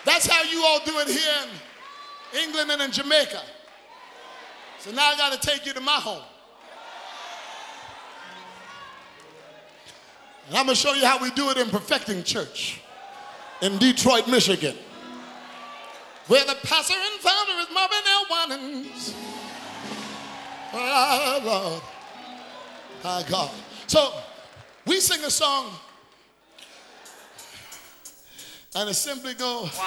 That's how you all do it here in England and in Jamaica. So now I got to take you to my home. And I'm going to show you how we do it in Perfecting Church in Detroit, Michigan, where the pastor and founder is Marvin L. Winans. Oh, Lord. My God. So we sing a song, and it simply goes, 1,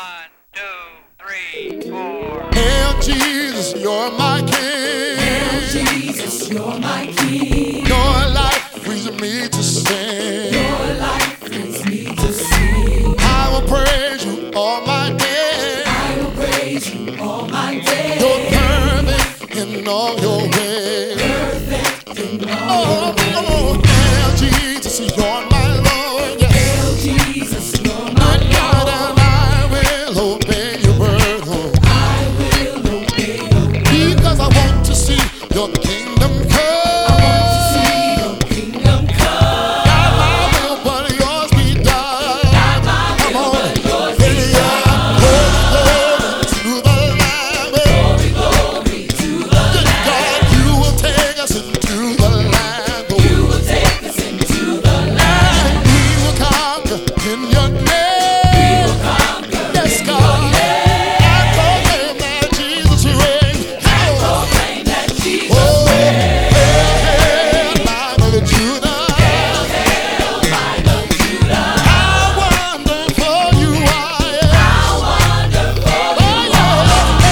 2, 3, 4. Hail Jesus, you're my King. Hail Jesus, you're my King. Your life frees me to sing. Your life frees me to sing. I will praise you all my days. I will praise you all my days. You're perfect in all your ways. Perfect in all your ways. Oh, hail Jesus, you're my Lord. Yes. Hail Jesus, you're my God, Lord. and I will obey your word. Oh. I will obey your word. Because I want to see your kingdom come. I want to see your kingdom come. Not my will, but yours be done. Not my Come will, on. but yours be Yeah. done. Glory, glory to the Lamb. Glory, glory to the Lamb. God, you will take us into the land. Oh. You will take us into the land. And we will conquer in your name. We will conquer Yes, in God. your name. I proclaim that Jesus reigns. Proclaim that Jesus Oh, reigns. hail, Lion of Judah. Hail, Lion of Judah. How wonderful you are. How wonderful Oh, you yeah. are.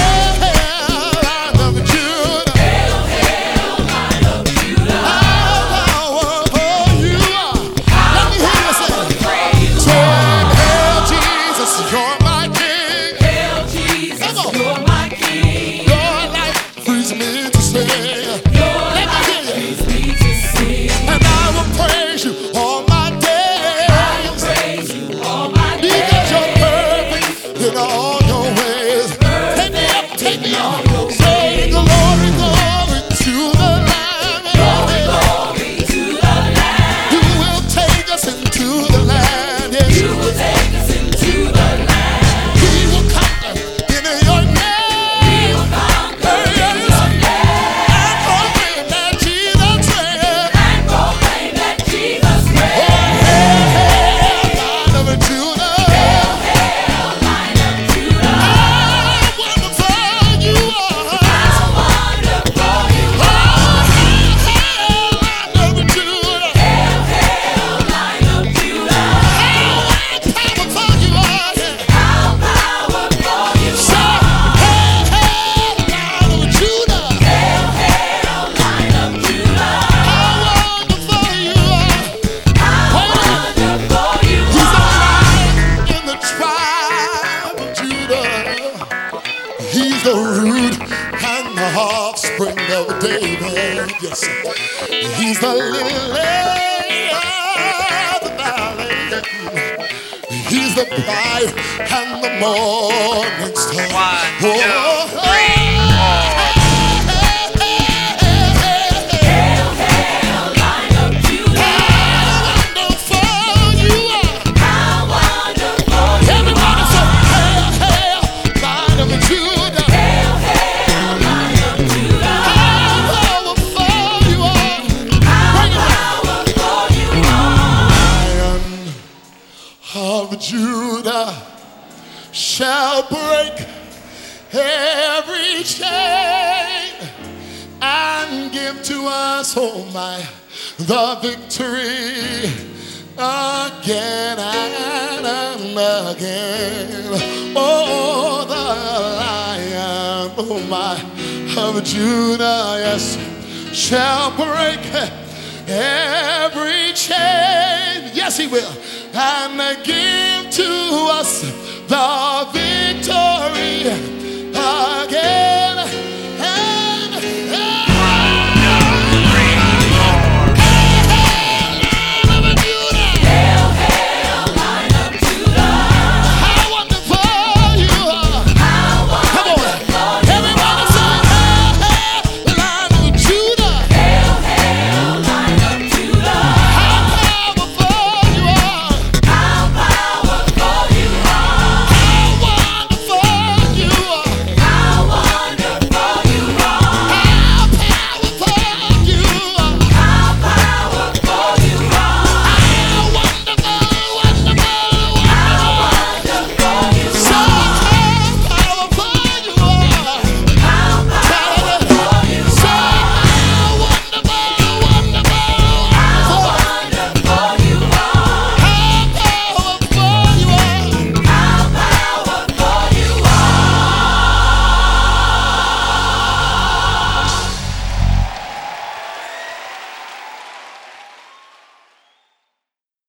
Hail, Lion of Judah. Hail, Lion of Judah. How powerful you are. Let me hear you say, Pray you say, are. hail Jesus, you're my King. Hail Jesus, you're my King. Your life frees me to sing. Your Let me life hear you. frees me to sing. And I will praise you all my I will days. praise you all my Because days. you're perfect in all your ways. Take me up, take me up. Say glory, glory to the Lamb. Glory, glory to the Lamb. You will take us into the land. Yes. You will take us into the land. We will conquer in your name. We will conquer in your name. And proclaim that Jesus reigns. And proclaim that Jesus Oh, reigns. hail, hail, Lion of Judah. Hail, Lion of Judah. How wonderful you are. How wonderful you Oh, are. hail, hail, Lion of Judah. Hail, Lion of Judah. How powerful you are. How powerful you Say, are. hail, hail, Lion of Judah. Hail, Lion of Judah. How wonderful you are. How wonderful you He's a are. lion in the tribe of Judah. He's the root and the offspring of David. Yes, he's the lily of the valley. He's the bright and the morning star. 1, 2, 3, 4. Hail, Lion of Judah. How wonderful you are. How wonderful you Everybody are. say, hail, hail, Lion of Judah. Hail, Lion of Judah. How powerful you are. How Bring it back. powerful you are. Lion of Judah shall break every chain and give to us, oh my, the victory again and again. Oh, the Lion, oh my, of Judah, yes, shall break every chain. Yes, he will. And give to us the victory